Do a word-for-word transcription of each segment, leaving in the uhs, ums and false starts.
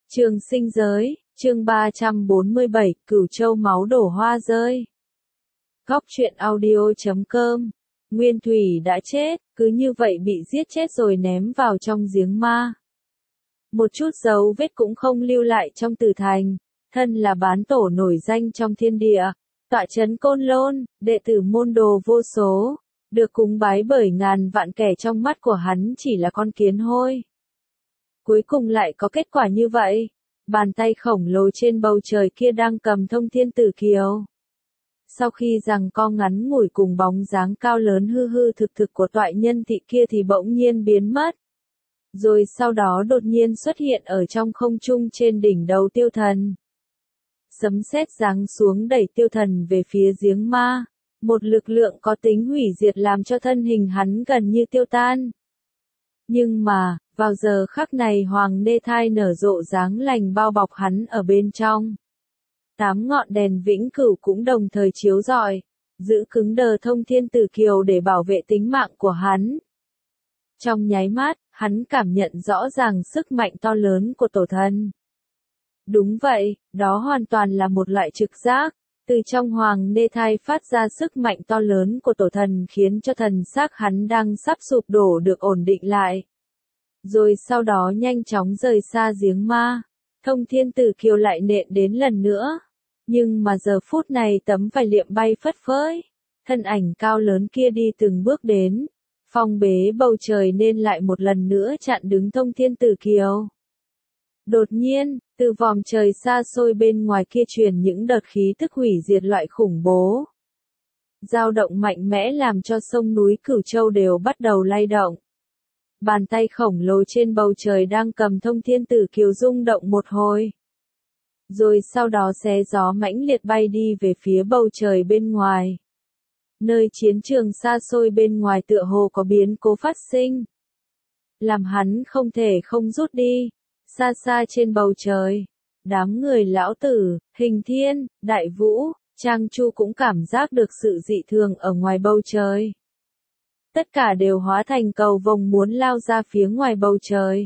Trường sinh giới, chương ba trăm bốn mươi bảy, Cửu Châu máu đổ hoa rơi. Góc truyện audio chấm com. Nguyên Thủy đã chết, cứ như vậy bị giết chết rồi ném vào trong giếng ma. Một chút dấu vết cũng không lưu lại trong Tử Thành, thân là bán tổ nổi danh trong thiên địa, tọa trấn Côn Lôn, đệ tử môn đồ vô số, được cúng bái bởi ngàn vạn kẻ trong mắt của hắn chỉ là con kiến hôi. Cuối cùng lại có kết quả như vậy, bàn tay khổng lồ trên bầu trời kia đang cầm thông thiên tử kiều. Sau khi giằng co ngắn ngủi cùng bóng dáng cao lớn hư hư thực thực của toại nhân thị kia thì bỗng nhiên biến mất. Rồi sau đó đột nhiên xuất hiện ở trong không trung trên đỉnh đầu tiêu thần. Sấm sét giáng xuống đẩy tiêu thần về phía giếng ma, một lực lượng có tính hủy diệt làm cho thân hình hắn gần như tiêu tan. Nhưng mà, vào giờ khắc này hoàng nê thai nở rộ dáng lành bao bọc hắn ở bên trong. Tám ngọn đèn vĩnh cửu cũng đồng thời chiếu rọi, giữ cứng đờ thông thiên tử kiều để bảo vệ tính mạng của hắn. Trong nháy mắt, hắn cảm nhận rõ ràng sức mạnh to lớn của tổ thần. Đúng vậy, đó hoàn toàn là một loại trực giác, từ trong hoàng nê thai phát ra sức mạnh to lớn của tổ thần khiến cho thần xác hắn đang sắp sụp đổ được ổn định lại. Rồi sau đó nhanh chóng rời xa giếng ma, thông thiên tử kiều lại nện đến lần nữa. Nhưng mà giờ phút này tấm vải liệm bay phất phới, thân ảnh cao lớn kia đi từng bước đến, phong bế bầu trời nên lại một lần nữa chặn đứng thông thiên tử kiều. Đột nhiên, từ vòm trời xa xôi bên ngoài kia truyền những đợt khí tức hủy diệt loại khủng bố. Dao động mạnh mẽ làm cho sông núi Cửu Châu đều bắt đầu lay động. Bàn tay khổng lồ trên bầu trời đang cầm thông thiên tử kiều rung động một hồi. Rồi sau đó xé gió mãnh liệt bay đi về phía bầu trời bên ngoài. Nơi chiến trường xa xôi bên ngoài tựa hồ có biến cố phát sinh. Làm hắn không thể không rút đi. Xa xa trên bầu trời, đám người lão tử, Hình Thiên, Đại Vũ, Trang Chu cũng cảm giác được sự dị thường ở ngoài bầu trời. Tất cả đều hóa thành cầu vồng muốn lao ra phía ngoài bầu trời.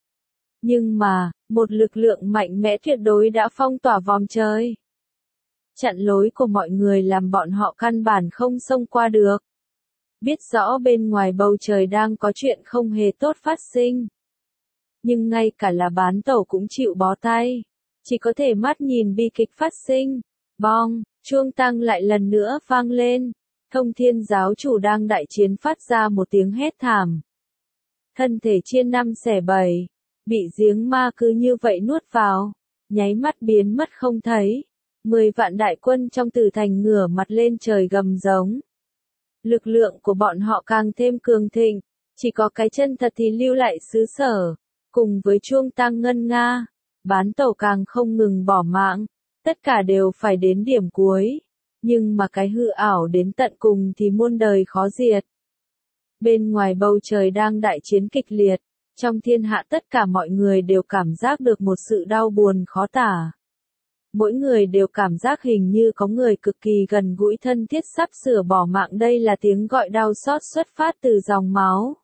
Nhưng mà, một lực lượng mạnh mẽ tuyệt đối đã phong tỏa vòm trời. Chặn lối của mọi người làm bọn họ căn bản không xông qua được. Biết rõ bên ngoài bầu trời đang có chuyện không hề tốt phát sinh. Nhưng ngay cả là bán tổ cũng chịu bó tay. Chỉ có thể mắt nhìn bi kịch phát sinh. Bong, chuông tăng lại lần nữa vang lên. Thông thiên giáo chủ đang đại chiến phát ra một tiếng hét thảm. Thân thể chia năm xẻ bảy. Bị giếng ma cứ như vậy nuốt vào. Nháy mắt biến mất không thấy. Mười vạn đại quân trong Tử Thành ngửa mặt lên trời gầm giống. Lực lượng của bọn họ càng thêm cường thịnh. Chỉ có cái chân thật thì lưu lại xứ sở. Cùng với chuông tang ngân nga, bán tổ càng không ngừng bỏ mạng, tất cả đều phải đến điểm cuối, nhưng mà cái hư ảo đến tận cùng thì muôn đời khó diệt. Bên ngoài bầu trời đang đại chiến kịch liệt, trong thiên hạ tất cả mọi người đều cảm giác được một sự đau buồn khó tả. Mỗi người đều cảm giác hình như có người cực kỳ gần gũi thân thiết sắp sửa bỏ mạng, đây là tiếng gọi đau xót xuất phát từ dòng máu.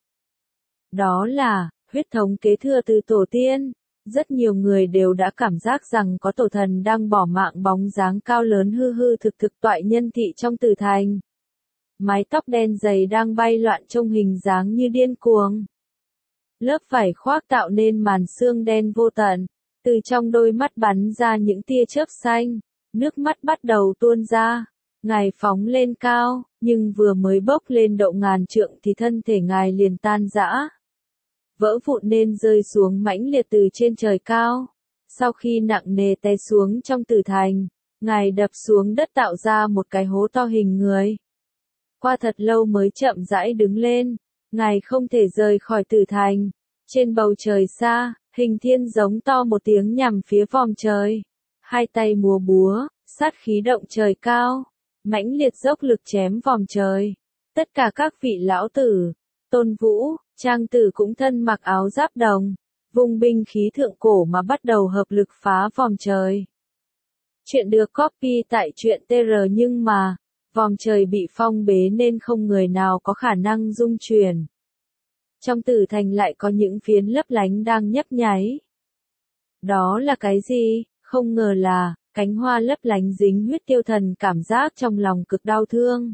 Đó là huyết thống kế thừa từ tổ tiên, rất nhiều người đều đã cảm giác rằng có tổ thần đang bỏ mạng, bóng dáng cao lớn hư hư thực thực toại nhân thị trong Tử Thành. Mái tóc đen dày đang bay loạn trông hình dáng như điên cuồng. Lớp vải khoác tạo nên màn xương đen vô tận, từ trong đôi mắt bắn ra những tia chớp xanh, nước mắt bắt đầu tuôn ra. Ngài phóng lên cao, nhưng vừa mới bốc lên độ ngàn trượng thì thân thể ngài liền tan rã. Vỡ vụn nên rơi xuống mãnh liệt từ trên trời cao. Sau khi nặng nề té xuống trong Tử Thành, ngài đập xuống đất tạo ra một cái hố to hình người. Qua thật lâu mới chậm rãi đứng lên, ngài không thể rời khỏi Tử Thành. Trên bầu trời xa, Hình Thiên giống to một tiếng nhằm phía vòm trời. Hai tay múa búa, sát khí động trời cao, mãnh liệt dốc lực chém vòm trời. Tất cả các vị lão tử, Tôn Vũ, Trang Tử cũng thân mặc áo giáp đồng, vùng binh khí thượng cổ mà bắt đầu hợp lực phá vòm trời. Chuyện được copy tại truyện tê rờ nhưng mà, vòm trời bị phong bế nên không người nào có khả năng dung chuyển. Trong Tử Thành lại có những phiến lấp lánh đang nhấp nháy. Đó là cái gì? Không ngờ là, cánh hoa lấp lánh dính huyết. Tiêu Thần cảm giác trong lòng cực đau thương.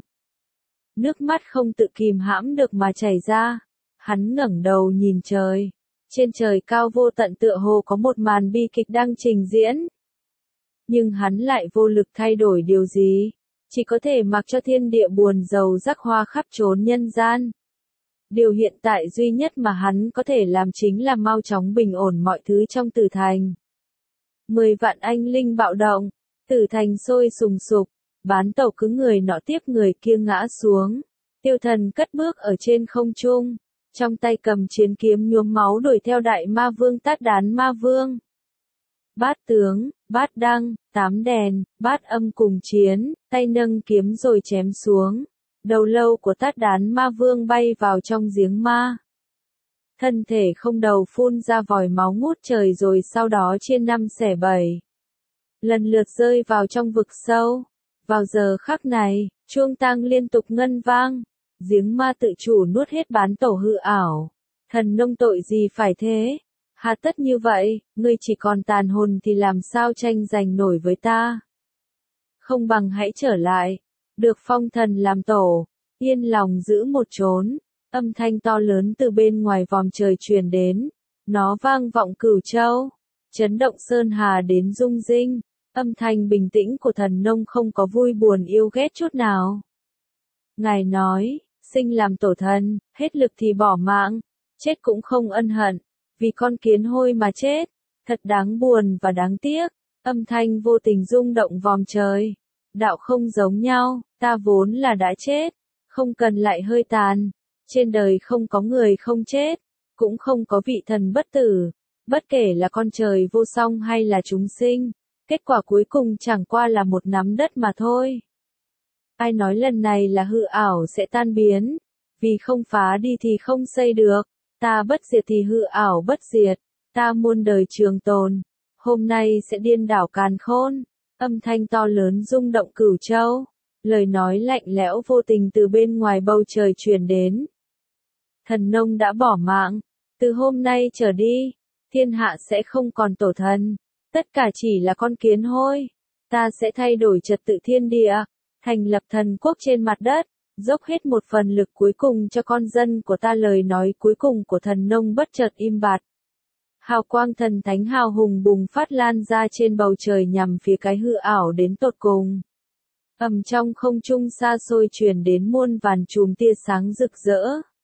Nước mắt không tự kìm hãm được mà chảy ra. Hắn ngẩng đầu nhìn trời. Trên trời cao vô tận tựa hồ có một màn bi kịch đang trình diễn. Nhưng hắn lại vô lực thay đổi điều gì. Chỉ có thể mặc cho thiên địa buồn rầu rắc hoa khắp trốn nhân gian. Điều hiện tại duy nhất mà hắn có thể làm chính là mau chóng bình ổn mọi thứ trong Tử Thành. Mười vạn anh linh bạo động, Tử Thành sôi sùng sục, bán tàu cứ người nọ tiếp người kia ngã xuống. Tiêu Thần cất bước ở trên không trung, trong tay cầm chiến kiếm nhuốm máu đuổi theo đại ma vương Tát Đán ma vương. Bát tướng, bát đăng, tám đèn, bát âm cùng chiến, tay nâng kiếm rồi chém xuống. Đầu lâu của Tát Đán ma vương bay vào trong giếng ma. Thân thể không đầu phun ra vòi máu ngút trời rồi sau đó chia năm xẻ bảy. Lần lượt rơi vào trong vực sâu. Vào giờ khắc này, chuông tang liên tục ngân vang. Giếng ma tự chủ nuốt hết bán tổ hư ảo. Thần nông tội gì phải thế? Hà tất như vậy, ngươi chỉ còn tàn hồn thì làm sao tranh giành nổi với ta? Không bằng hãy trở lại. Được phong thần làm tổ, yên lòng giữ một chốn. Âm thanh to lớn từ bên ngoài vòm trời truyền đến. Nó vang vọng cửu châu. Chấn động sơn hà đến rung rinh. Âm thanh bình tĩnh của thần nông không có vui buồn yêu ghét chút nào. Ngài nói, sinh làm tổ thần, hết lực thì bỏ mạng. Chết cũng không ân hận. Vì con kiến hôi mà chết. Thật đáng buồn và đáng tiếc. Âm thanh vô tình rung động vòm trời. Đạo không giống nhau, ta vốn là đã chết. Không cần lại hơi tàn. Trên đời không có người không chết. Cũng không có vị thần bất tử. Bất kể là con trời vô song hay là chúng sinh. Kết quả cuối cùng chẳng qua là một nắm đất mà thôi. Ai nói lần này là hư ảo sẽ tan biến. Vì không phá đi thì không xây được. Ta bất diệt thì hư ảo bất diệt. Ta muôn đời trường tồn. Hôm nay sẽ điên đảo càn khôn. Âm thanh to lớn rung động cửu châu. Lời nói lạnh lẽo vô tình từ bên ngoài bầu trời truyền đến. Thần nông đã bỏ mạng. Từ hôm nay trở đi, thiên hạ sẽ không còn tổ thần. Tất cả chỉ là con kiến hôi. Ta sẽ thay đổi trật tự thiên địa. Thành lập thần quốc trên mặt đất. Dốc hết một phần lực cuối cùng cho con dân của ta. Lời nói cuối cùng của thần nông bất chợt im bặt. Hào quang thần thánh hào hùng bùng phát lan ra trên bầu trời nhằm phía cái hư ảo đến tột cùng. Ầm trong không trung xa xôi truyền đến muôn vàn chùm tia sáng rực rỡ.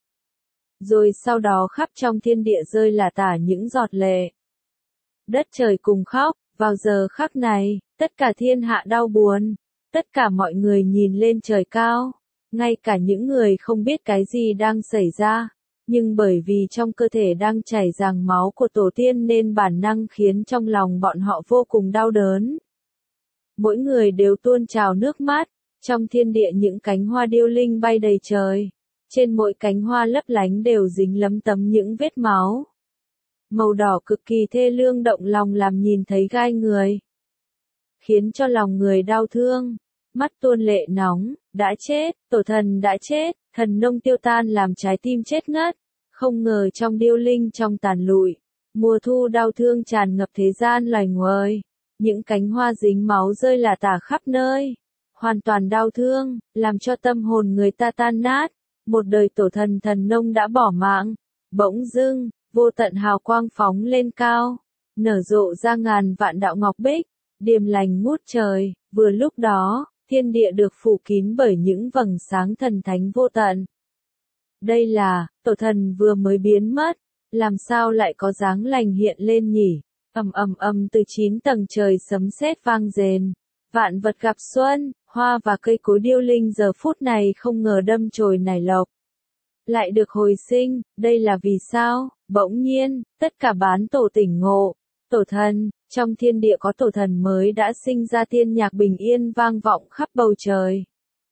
Rồi sau đó khắp trong thiên địa rơi lả tả những giọt lệ. Đất trời cùng khóc, vào giờ khắc này, tất cả thiên hạ đau buồn. Tất cả mọi người nhìn lên trời cao. Ngay cả những người không biết cái gì đang xảy ra. Nhưng bởi vì trong cơ thể đang chảy dòng máu của tổ tiên nên bản năng khiến trong lòng bọn họ vô cùng đau đớn. Mỗi người đều tuôn trào nước mắt. Trong thiên địa những cánh hoa điêu linh bay đầy trời. Trên mỗi cánh hoa lấp lánh đều dính lấm tấm những vết máu. Màu đỏ cực kỳ thê lương động lòng làm nhìn thấy gai người. Khiến cho lòng người đau thương. Mắt tuôn lệ nóng, đã chết, tổ thần đã chết, thần nông tiêu tan làm trái tim chết ngất. Không ngờ trong điêu linh trong tàn lụi, mùa thu đau thương tràn ngập thế gian loài người. Những cánh hoa dính máu rơi lả tả khắp nơi. Hoàn toàn đau thương, làm cho tâm hồn người ta tan nát. Một đời tổ thần thần nông đã bỏ mạng. Bỗng dưng, vô tận hào quang phóng lên cao. Nở rộ ra ngàn vạn đạo ngọc bích. Điềm lành ngút trời, vừa lúc đó, thiên địa được phủ kín bởi những vầng sáng thần thánh vô tận. Đây là, tổ thần vừa mới biến mất, làm sao lại có dáng lành hiện lên nhỉ? Ầm ầm ầm từ chín tầng trời sấm sét vang rền. Vạn vật gặp xuân, hoa và cây cối điêu linh giờ phút này không ngờ đâm chồi nảy lộc. Lại được hồi sinh, đây là vì sao? Bỗng nhiên, tất cả bán tổ tỉnh ngộ. Tổ thần, trong thiên địa có tổ thần mới đã sinh ra, thiên nhạc bình yên vang vọng khắp bầu trời.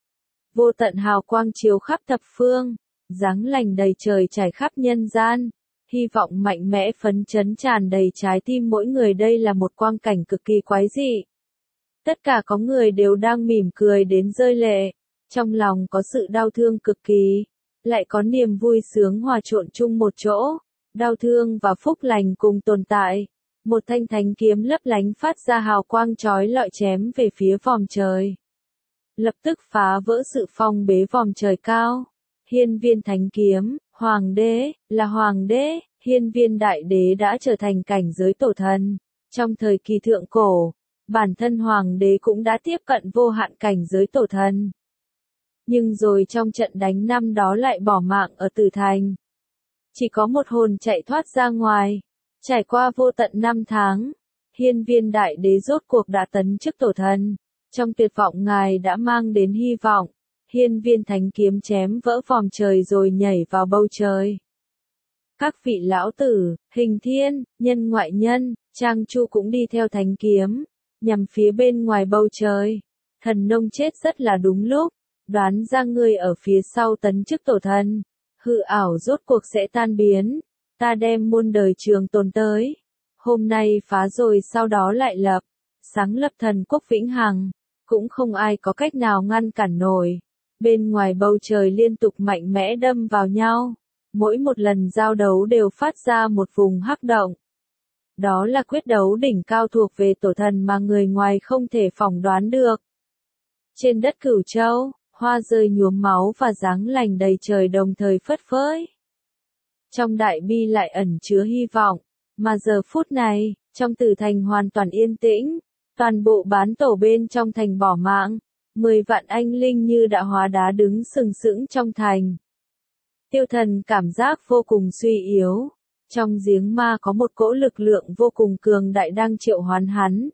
Vô tận hào quang chiếu khắp thập phương, dáng lành đầy trời trải khắp nhân gian. Hy vọng mạnh mẽ phấn chấn tràn đầy trái tim mỗi người. Đây là một quang cảnh cực kỳ quái dị. Tất cả có người đều đang mỉm cười đến rơi lệ. Trong lòng có sự đau thương cực kỳ. Lại có niềm vui sướng hòa trộn chung một chỗ. Đau thương và phúc lành cùng tồn tại. Một thanh thánh kiếm lấp lánh phát ra hào quang chói lọi chém về phía vòm trời. Lập tức phá vỡ sự phong bế vòm trời cao. Hiên viên thánh kiếm, hoàng đế, là hoàng đế, hiên viên đại đế đã trở thành cảnh giới tổ thần. Trong thời kỳ thượng cổ, bản thân hoàng đế cũng đã tiếp cận vô hạn cảnh giới tổ thần. Nhưng rồi trong trận đánh năm đó lại bỏ mạng ở Tử Thành. Chỉ có một hồn chạy thoát ra ngoài. Trải qua vô tận năm tháng, hiên viên đại đế rốt cuộc đã tấn chức tổ thần. Trong tuyệt vọng ngài đã mang đến hy vọng. Hiên viên thánh kiếm chém vỡ vòm trời rồi nhảy vào bầu trời. Các vị lão tử, hình thiên, nhân ngoại nhân, Trang Chu cũng đi theo thánh kiếm, nhằm phía bên ngoài bầu trời. Thần nông chết rất là đúng lúc, đoán ra ngươi ở phía sau tấn chức tổ thần. Hư ảo rốt cuộc sẽ tan biến, ta đem muôn đời trường tồn tới. Hôm nay phá rồi sau đó lại lập, sáng lập thần quốc vĩnh hằng, cũng không ai có cách nào ngăn cản nổi. Bên ngoài bầu trời liên tục mạnh mẽ đâm vào nhau, mỗi một lần giao đấu đều phát ra một vùng hắc động. Đó là quyết đấu đỉnh cao thuộc về tổ thần mà người ngoài không thể phỏng đoán được. Trên đất Cửu Châu, hoa rơi nhuốm máu và dáng lành đầy trời đồng thời phất phới. Trong đại bi lại ẩn chứa hy vọng, mà giờ phút này, trong Tử Thành hoàn toàn yên tĩnh, toàn bộ bán tổ bên trong thành bỏ mạng, mười vạn anh linh như đã hóa đá đứng sừng sững trong thành. Tiêu Thần cảm giác vô cùng suy yếu, trong giếng ma có một cỗ lực lượng vô cùng cường đại đang triệu hoán hắn,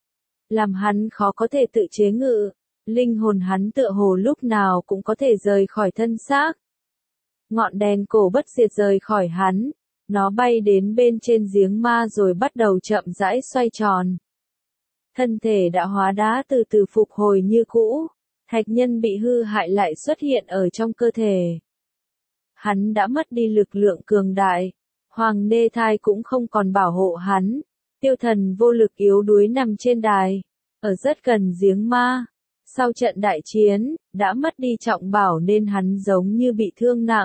làm hắn khó có thể tự chế ngự. Linh hồn hắn tựa hồ lúc nào cũng có thể rời khỏi thân xác. Ngọn đèn cổ bất diệt rời khỏi hắn, nó bay đến bên trên giếng ma rồi bắt đầu chậm rãi xoay tròn. Thân thể đã hóa đá từ từ phục hồi như cũ, thạch nhân bị hư hại lại xuất hiện ở trong cơ thể. Hắn đã mất đi lực lượng cường đại, Hoàng Nê Thai cũng không còn bảo hộ hắn. Tiêu Thần vô lực yếu đuối nằm trên đài, ở rất gần giếng ma. Sau trận đại chiến, đã mất đi trọng bảo nên hắn giống như bị thương nặng.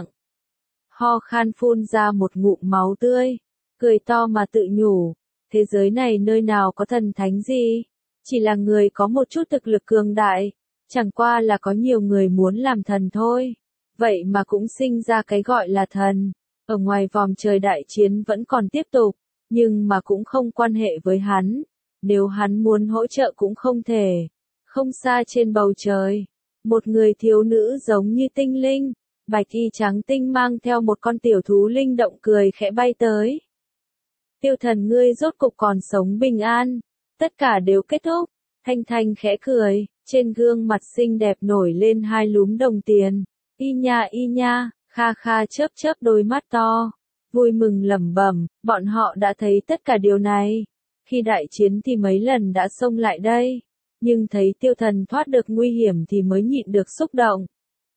Ho khan phun ra một ngụm máu tươi, cười to mà tự nhủ, thế giới này nơi nào có thần thánh gì, chỉ là người có một chút thực lực cường đại, chẳng qua là có nhiều người muốn làm thần thôi, vậy mà cũng sinh ra cái gọi là thần. Ở ngoài vòm trời đại chiến vẫn còn tiếp tục, nhưng mà cũng không quan hệ với hắn, nếu hắn muốn hỗ trợ cũng không thể. Không xa trên bầu trời, một người thiếu nữ giống như tinh linh, bạch y trắng tinh mang theo một con tiểu thú linh động cười khẽ bay tới. Tiêu Thần ngươi rốt cục còn sống bình an, tất cả đều kết thúc. Thanh Thanh khẽ cười, trên gương mặt xinh đẹp nổi lên hai lúm đồng tiền. Y nha y nha, kha kha chớp chớp đôi mắt to, vui mừng lẩm bẩm, bọn họ đã thấy tất cả điều này. Khi đại chiến thì mấy lần đã xông lại đây. Nhưng thấy Tiêu Thần thoát được nguy hiểm thì mới nhịn được xúc động.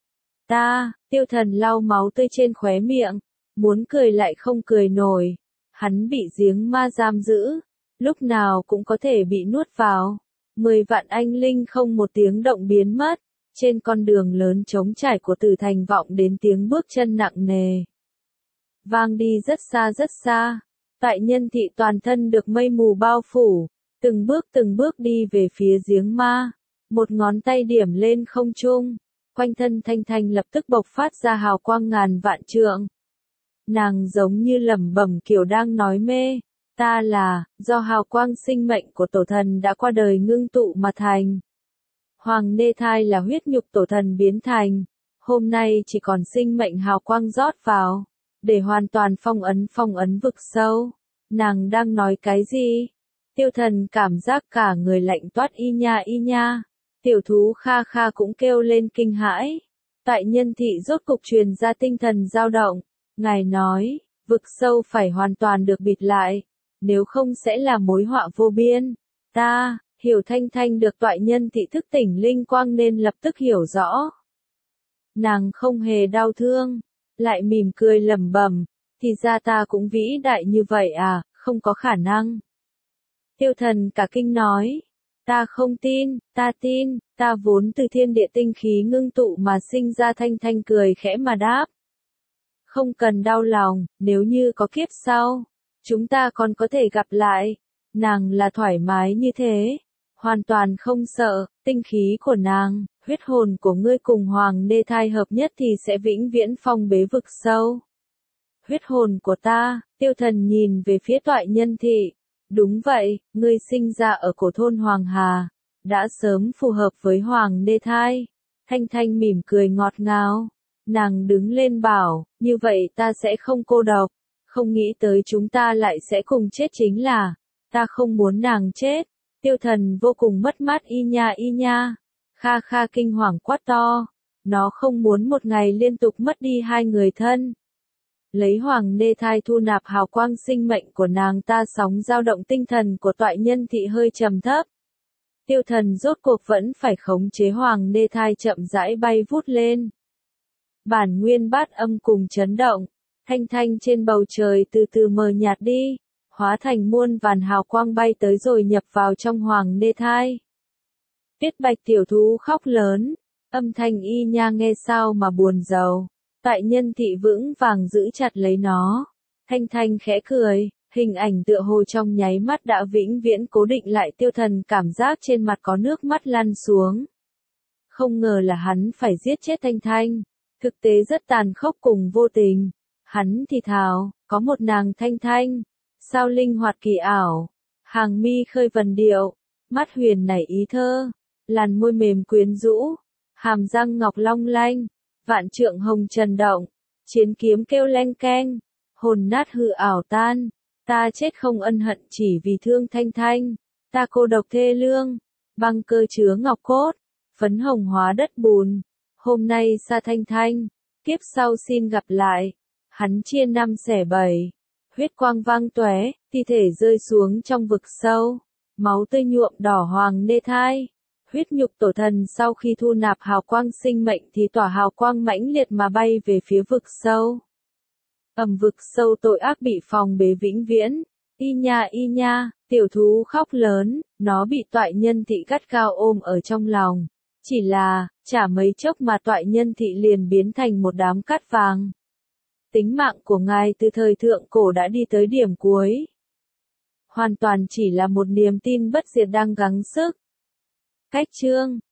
Ta, Tiêu Thần lau máu tươi trên khóe miệng, muốn cười lại không cười nổi. Hắn bị giếng ma giam giữ, lúc nào cũng có thể bị nuốt vào. Mười vạn anh linh không một tiếng động biến mất, trên con đường lớn trống trải của Tử Thành vọng đến tiếng bước chân nặng nề. Vang đi rất xa rất xa, tại Nhân Thị toàn thân được mây mù bao phủ. Từng bước từng bước đi về phía giếng ma, một ngón tay điểm lên không trung, quanh thân Thanh Thanh lập tức bộc phát ra hào quang ngàn vạn trượng. Nàng giống như lẩm bẩm kiểu đang nói mê, ta là, do hào quang sinh mệnh của tổ thần đã qua đời ngưng tụ mà thành. Hoàng Nê Thai là huyết nhục tổ thần biến thành, hôm nay chỉ còn sinh mệnh hào quang rót vào, để hoàn toàn phong ấn phong ấn vực sâu. Nàng đang nói cái gì? Tiêu Thần cảm giác cả người lạnh toát y nha y nha. Tiểu thú kha kha cũng kêu lên kinh hãi. Tại Nhân Thị rốt cục truyền ra tinh thần dao động. Ngài nói, vực sâu phải hoàn toàn được bịt lại, nếu không sẽ là mối họa vô biên. Ta, hiểu Thanh Thanh được Toại Nhân Thị thức tỉnh linh quang nên lập tức hiểu rõ. Nàng không hề đau thương, lại mỉm cười lẩm bẩm, thì ra ta cũng vĩ đại như vậy à, không có khả năng. Tiêu Thần cả kinh nói, ta không tin, ta tin, ta vốn từ thiên địa tinh khí ngưng tụ mà sinh ra. Thanh Thanh cười khẽ mà đáp. Không cần đau lòng, nếu như có kiếp sau, chúng ta còn có thể gặp lại. Nàng là thoải mái như thế, hoàn toàn không sợ, tinh khí của nàng, huyết hồn của ngươi cùng Hoàng Nê Thai hợp nhất thì sẽ vĩnh viễn phong bế vực sâu. Huyết hồn của ta, Tiêu Thần nhìn về phía Toại Nhân Thị. Đúng vậy, ngươi sinh ra ở cổ thôn Hoàng Hà, đã sớm phù hợp với Hoàng Nê Thai. Thanh Thanh mỉm cười ngọt ngào. Nàng đứng lên bảo, như vậy ta sẽ không cô độc. Không nghĩ tới chúng ta lại sẽ cùng chết chính là, ta không muốn nàng chết. Tiêu Thần vô cùng mất mát y nha y nha. Kha Kha kinh hoàng quát to. Nó không muốn một ngày liên tục mất đi hai người thân. Lấy Hoàng Nê Thai thu nạp hào quang sinh mệnh của nàng ta, sóng dao động tinh thần của Toại Nhân Thị hơi trầm thấp. Tiêu Thần rốt cuộc vẫn phải khống chế Hoàng Nê Thai chậm rãi bay vút lên. Bản nguyên bát âm cùng chấn động, Thanh Thanh trên bầu trời từ từ mờ nhạt đi, hóa thành muôn vàn hào quang bay tới rồi nhập vào trong Hoàng Nê Thai. Tuyết Bạch tiểu thú khóc lớn, âm thanh y nha nghe sao mà buồn rầu. Toại Nhân Thị vững vàng giữ chặt lấy nó. Thanh Thanh khẽ cười, hình ảnh tựa hồ trong nháy mắt đã vĩnh viễn cố định lại. Tiêu Thần cảm giác trên mặt có nước mắt lăn xuống. Không ngờ là hắn phải giết chết Thanh Thanh. Thực tế rất tàn khốc cùng vô tình. Hắn thì thào, có một nàng Thanh Thanh, sao linh hoạt kỳ ảo, hàng mi khơi vần điệu, mắt huyền nảy ý thơ, làn môi mềm quyến rũ, hàm răng ngọc long lanh, vạn trượng hồng trần động, chiến kiếm kêu leng keng, hồn nát hư ảo tan, ta chết không ân hận chỉ vì thương Thanh Thanh, ta cô độc thê lương, băng cơ chứa ngọc cốt, phấn hồng hóa đất bùn, hôm nay xa Thanh Thanh, kiếp sau xin gặp lại. Hắn chia năm xẻ bảy, huyết quang vang tóe, thi thể rơi xuống trong vực sâu, máu tươi nhuộm đỏ Hoàng Nê Thai. Huyết nhục tổ thần sau khi thu nạp hào quang sinh mệnh thì tỏa hào quang mãnh liệt mà bay về phía vực sâu. Ầm, vực sâu tội ác bị phòng bế vĩnh viễn. Y nha y nha, tiểu thú khóc lớn, nó bị Toại Nhân Thị gắt gao ôm ở trong lòng. Chỉ là, chả mấy chốc mà Toại Nhân Thị liền biến thành một đám cát vàng. Tính mạng của ngài từ thời thượng cổ đã đi tới điểm cuối. Hoàn toàn chỉ là một niềm tin bất diệt đang gắng sức. Cách chương